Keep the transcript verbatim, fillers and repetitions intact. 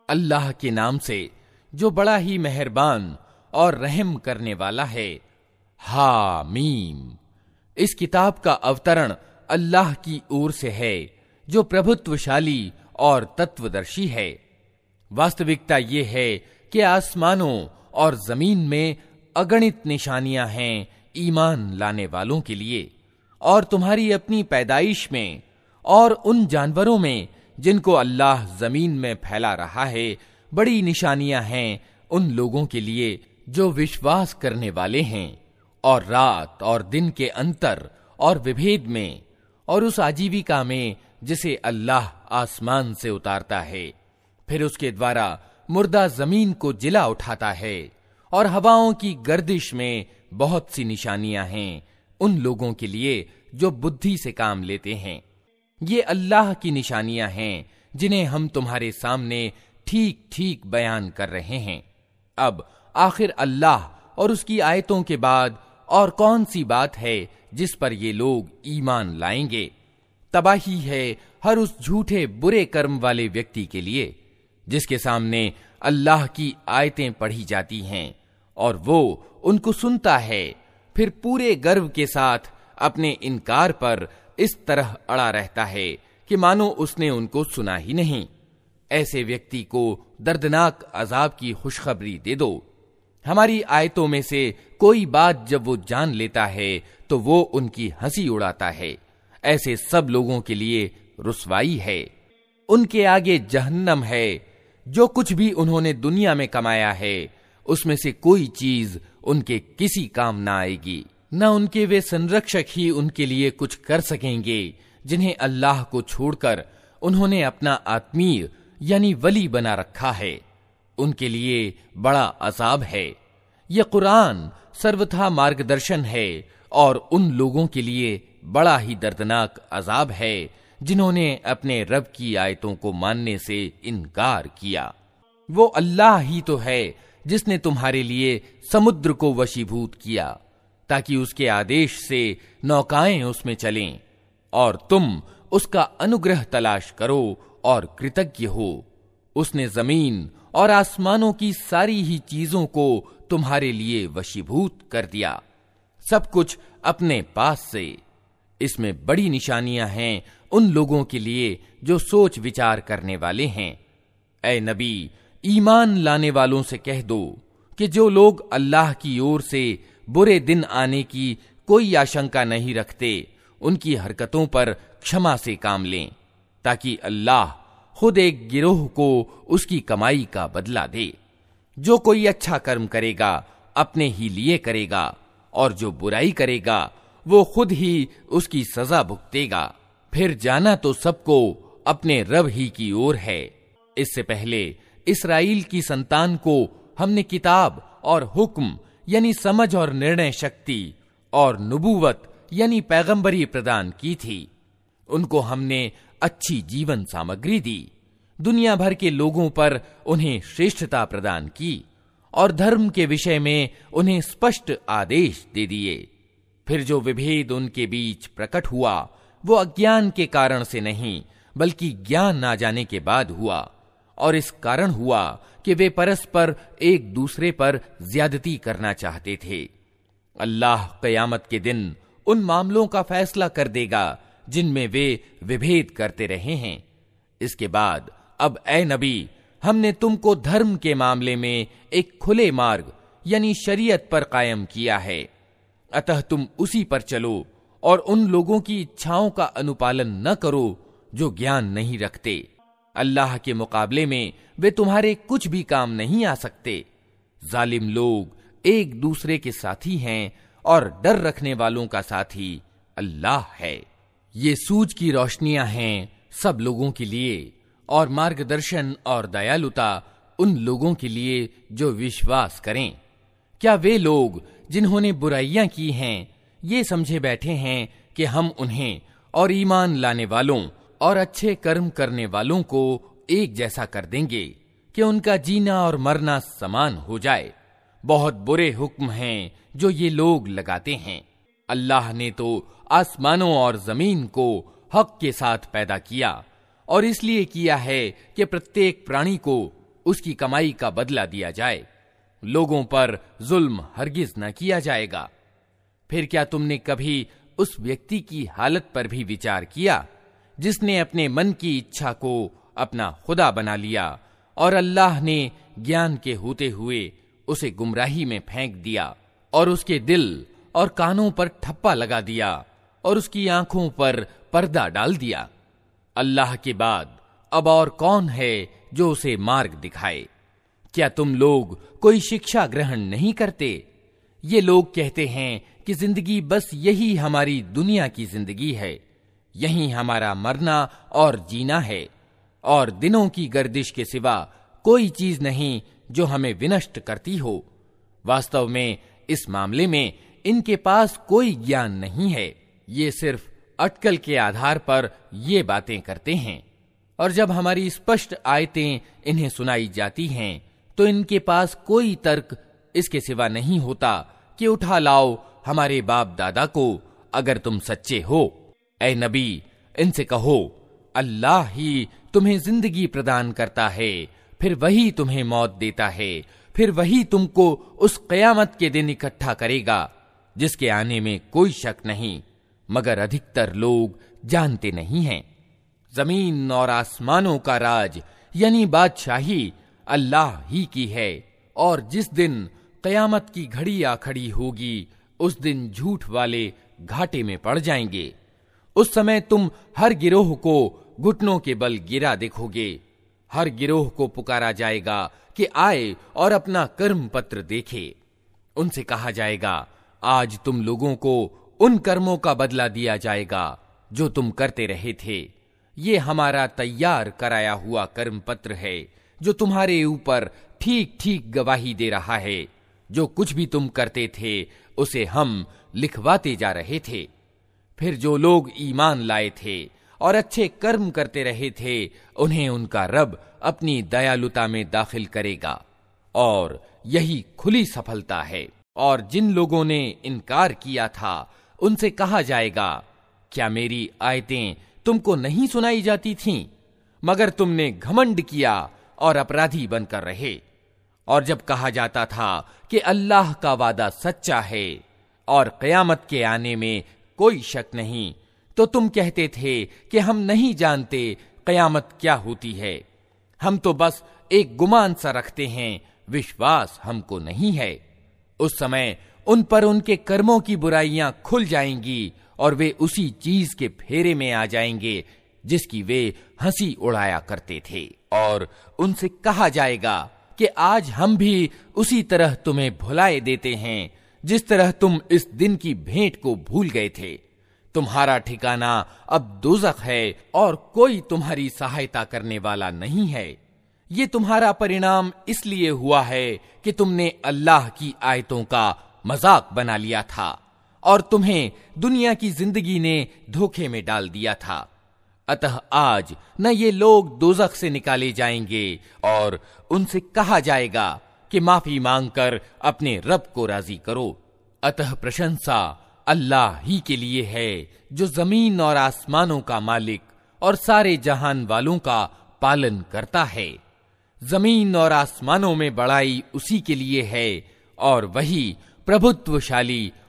अल्लाह के नाम से जो बड़ा ही मेहरबान और रहम करने वाला है। हामीम। इस किताब का अवतरण अल्लाह की ओर से है जो प्रभुत्वशाली और तत्वदर्शी है। वास्तविकता ये है कि आसमानों और जमीन में अगणित निशानियां हैं ईमान लाने वालों के लिए, और तुम्हारी अपनी पैदाइश में और उन जानवरों में जिनको अल्लाह जमीन में फैला रहा है बड़ी निशानियां हैं उन लोगों के लिए जो विश्वास करने वाले हैं, और रात और दिन के अंतर और विभेद में, और उस आजीविका में जिसे अल्लाह आसमान से उतारता है, फिर उसके द्वारा मुर्दा जमीन को जिला उठाता है, और हवाओं की गर्दिश में बहुत सी निशानियां हैं उन लोगों के लिए जो बुद्धि से काम लेते हैं। ये अल्लाह की निशानियां हैं जिन्हें हम तुम्हारे सामने ठीक ठीक बयान कर रहे हैं। अब आखिर अल्लाह और उसकी आयतों के बाद और कौन सी बात है जिस पर ये लोग ईमान लाएंगे? तबाही है हर उस झूठे बुरे कर्म वाले व्यक्ति के लिए जिसके सामने अल्लाह की आयतें पढ़ी जाती हैं और वो उनको सुनता है, फिर पूरे गर्व के साथ अपने इनकार पर इस तरह अड़ा रहता है कि मानो उसने उनको सुना ही नहीं। ऐसे व्यक्ति को दर्दनाक अजाब की खुशखबरी दे दो। हमारी आयतों में से कोई बात जब वो जान लेता है तो वो उनकी हंसी उड़ाता है। ऐसे सब लोगों के लिए रुसवाई है। उनके आगे जहन्नम है। जो कुछ भी उन्होंने दुनिया में कमाया है उसमें से कोई चीज उनके किसी काम ना आएगी। न उनके वे संरक्षक ही उनके लिए कुछ कर सकेंगे जिन्हें अल्लाह को छोड़कर उन्होंने अपना आत्मीय यानी वली बना रखा है। उनके लिए बड़ा अजाब है। यह कुरान सर्वथा मार्गदर्शन है और उन लोगों के लिए बड़ा ही दर्दनाक अजाब है जिन्होंने अपने रब की आयतों को मानने से इनकार किया। वो अल्लाह ही तो है जिसने तुम्हारे लिए समुद्र को वशीभूत किया ताकि उसके आदेश से नौकाएं उसमें चलें, और तुम उसका अनुग्रह तलाश करो और कृतज्ञ हो। उसने जमीन और आसमानों की सारी ही चीजों को तुम्हारे लिए वशीभूत कर दिया, सब कुछ अपने पास से। इसमें बड़ी निशानियां हैं उन लोगों के लिए जो सोच विचार करने वाले हैं। ऐ नबी, ईमान लाने वालों से कह दो कि जो लोग अल्लाह की ओर से बुरे दिन आने की कोई आशंका नहीं रखते उनकी हरकतों पर क्षमा से काम लें, ताकि अल्लाह खुद एक गिरोह को उसकी कमाई का बदला दे। जो कोई अच्छा कर्म करेगा अपने ही लिए करेगा, और जो बुराई करेगा वो खुद ही उसकी सजा भुगतेगा। फिर जाना तो सबको अपने रब ही की ओर है। इससे पहले इस्राइल की संतान को हमने किताब और हुक्म यानी समझ और निर्णय शक्ति और नुबुवत यानी पैगंबरी प्रदान की थी। उनको हमने अच्छी जीवन सामग्री दी, दुनिया भर के लोगों पर उन्हें श्रेष्ठता प्रदान की, और धर्म के विषय में उन्हें स्पष्ट आदेश दे दिए। फिर जो विभेद उनके बीच प्रकट हुआ वो अज्ञान के कारण से नहीं बल्कि ज्ञान ना जाने के बाद हुआ, और इस कारण हुआ कि वे परस्पर एक दूसरे पर ज्यादती करना चाहते थे। अल्लाह कयामत के दिन उन मामलों का फैसला कर देगा जिनमें वे विभेद करते रहे हैं। इसके बाद अब ए नबी, हमने तुमको धर्म के मामले में एक खुले मार्ग यानी शरीयत पर कायम किया है, अतः तुम उसी पर चलो और उन लोगों की इच्छाओं का अनुपालन न करो जो ज्ञान नहीं रखते। अल्लाह के मुकाबले में वे तुम्हारे कुछ भी काम नहीं आ सकते। जालिम लोग एक दूसरे के साथी हैं और डर रखने वालों का साथी अल्लाह है। ये सूझ की रोशनियां हैं सब लोगों के लिए, और मार्गदर्शन और दयालुता उन लोगों के लिए जो विश्वास करें। क्या वे लोग जिन्होंने बुराइयां की हैं ये समझे बैठे हैं कि हम उन्हें और ईमान लाने वालों और अच्छे कर्म करने वालों को एक जैसा कर देंगे कि उनका जीना और मरना समान हो जाए? बहुत बुरे हुक्म हैं जो ये लोग लगाते हैं। अल्लाह ने तो आसमानों और जमीन को हक के साथ पैदा किया, और इसलिए किया है कि प्रत्येक प्राणी को उसकी कमाई का बदला दिया जाए। लोगों पर जुल्म हरगिज न किया जाएगा। फिर क्या तुमने कभी उस व्यक्ति की हालत पर भी विचार किया जिसने अपने मन की इच्छा को अपना खुदा बना लिया और अल्लाह ने ज्ञान के होते हुए उसे गुमराही में फेंक दिया और उसके दिल और कानों पर ठप्पा लगा दिया और उसकी आंखों पर पर्दा डाल दिया। अल्लाह के बाद अब और कौन है जो उसे मार्ग दिखाए? क्या तुम लोग कोई शिक्षा ग्रहण नहीं करते? ये लोग कहते हैं कि जिंदगी बस यही हमारी दुनिया की जिंदगी है, यही हमारा मरना और जीना है, और दिनों की गर्दिश के सिवा कोई चीज नहीं जो हमें विनष्ट करती हो। वास्तव में इस मामले में इनके पास कोई ज्ञान नहीं है। ये सिर्फ अटकल के आधार पर ये बातें करते हैं, और जब हमारी स्पष्ट आयतें इन्हें सुनाई जाती हैं तो इनके पास कोई तर्क इसके सिवा नहीं होता कि उठा लाओ हमारे बाप दादा को, अगर तुम सच्चे हो। ऐ नबी, इनसे कहो, अल्लाह ही तुम्हें जिंदगी प्रदान करता है, फिर वही तुम्हें मौत देता है, फिर वही तुमको उस क़यामत के दिन इकट्ठा करेगा जिसके आने में कोई शक नहीं, मगर अधिकतर लोग जानते नहीं हैं। जमीन और आसमानों का राज यानी बादशाही अल्लाह ही की है, और जिस दिन क़यामत की घड़ी आ खड़ी होगी उस दिन झूठ वाले घाटे में पड़ जाएंगे। उस समय तुम हर गिरोह को घुटनों के बल गिरा देखोगे। हर गिरोह को पुकारा जाएगा कि आए और अपना कर्म पत्र देखे। उनसे कहा जाएगा, आज तुम लोगों को उन कर्मों का बदला दिया जाएगा जो तुम करते रहे थे। ये हमारा तैयार कराया हुआ कर्म पत्र है जो तुम्हारे ऊपर ठीक ठीक गवाही दे रहा है। जो कुछ भी तुम करते थे उसे हम लिखवाते जा रहे थे। फिर जो लोग ईमान लाए थे और अच्छे कर्म करते रहे थे उन्हें उनका रब अपनी दयालुता में दाखिल करेगा, और यही खुली सफलता है। और जिन लोगों ने इनकार किया था उनसे कहा जाएगा, क्या मेरी आयतें तुमको नहीं सुनाई जाती थीं? मगर तुमने घमंड किया और अपराधी बनकर रहे। और जब कहा जाता था कि अल्लाह का वादा सच्चा है और क़यामत के आने में कोई शक नहीं, तो तुम कहते थे कि हम नहीं जानते क़यामत क्या होती है, हम तो बस एक गुमान सा रखते हैं, विश्वास हमको नहीं है। उस समय उन पर उनके कर्मों की बुराइयां खुल जाएंगी और वे उसी चीज के फेरे में आ जाएंगे जिसकी वे हंसी उड़ाया करते थे। और उनसे कहा जाएगा कि आज हम भी उसी तरह तुम्हें भुलाए देते हैं जिस तरह तुम इस दिन की भेंट को भूल गए थे। तुम्हारा ठिकाना अब दोज़ख है और कोई तुम्हारी सहायता करने वाला नहीं है। ये तुम्हारा परिणाम इसलिए हुआ है कि तुमने अल्लाह की आयतों का मजाक बना लिया था और तुम्हें दुनिया की जिंदगी ने धोखे में डाल दिया था। अतः आज न ये लोग दोज़ख से निकाले जाएंगे और उनसे कहा जाएगा कि माफी मांगकर अपने रब को राजी करो। अतः प्रशंसा अल्लाह ही के लिए है जो जमीन और आसमानों का मालिक और सारे जहान वालों का पालन करता है। जमीन और आसमानों में बड़ाई उसी के लिए है और वही प्रभुत्वशाली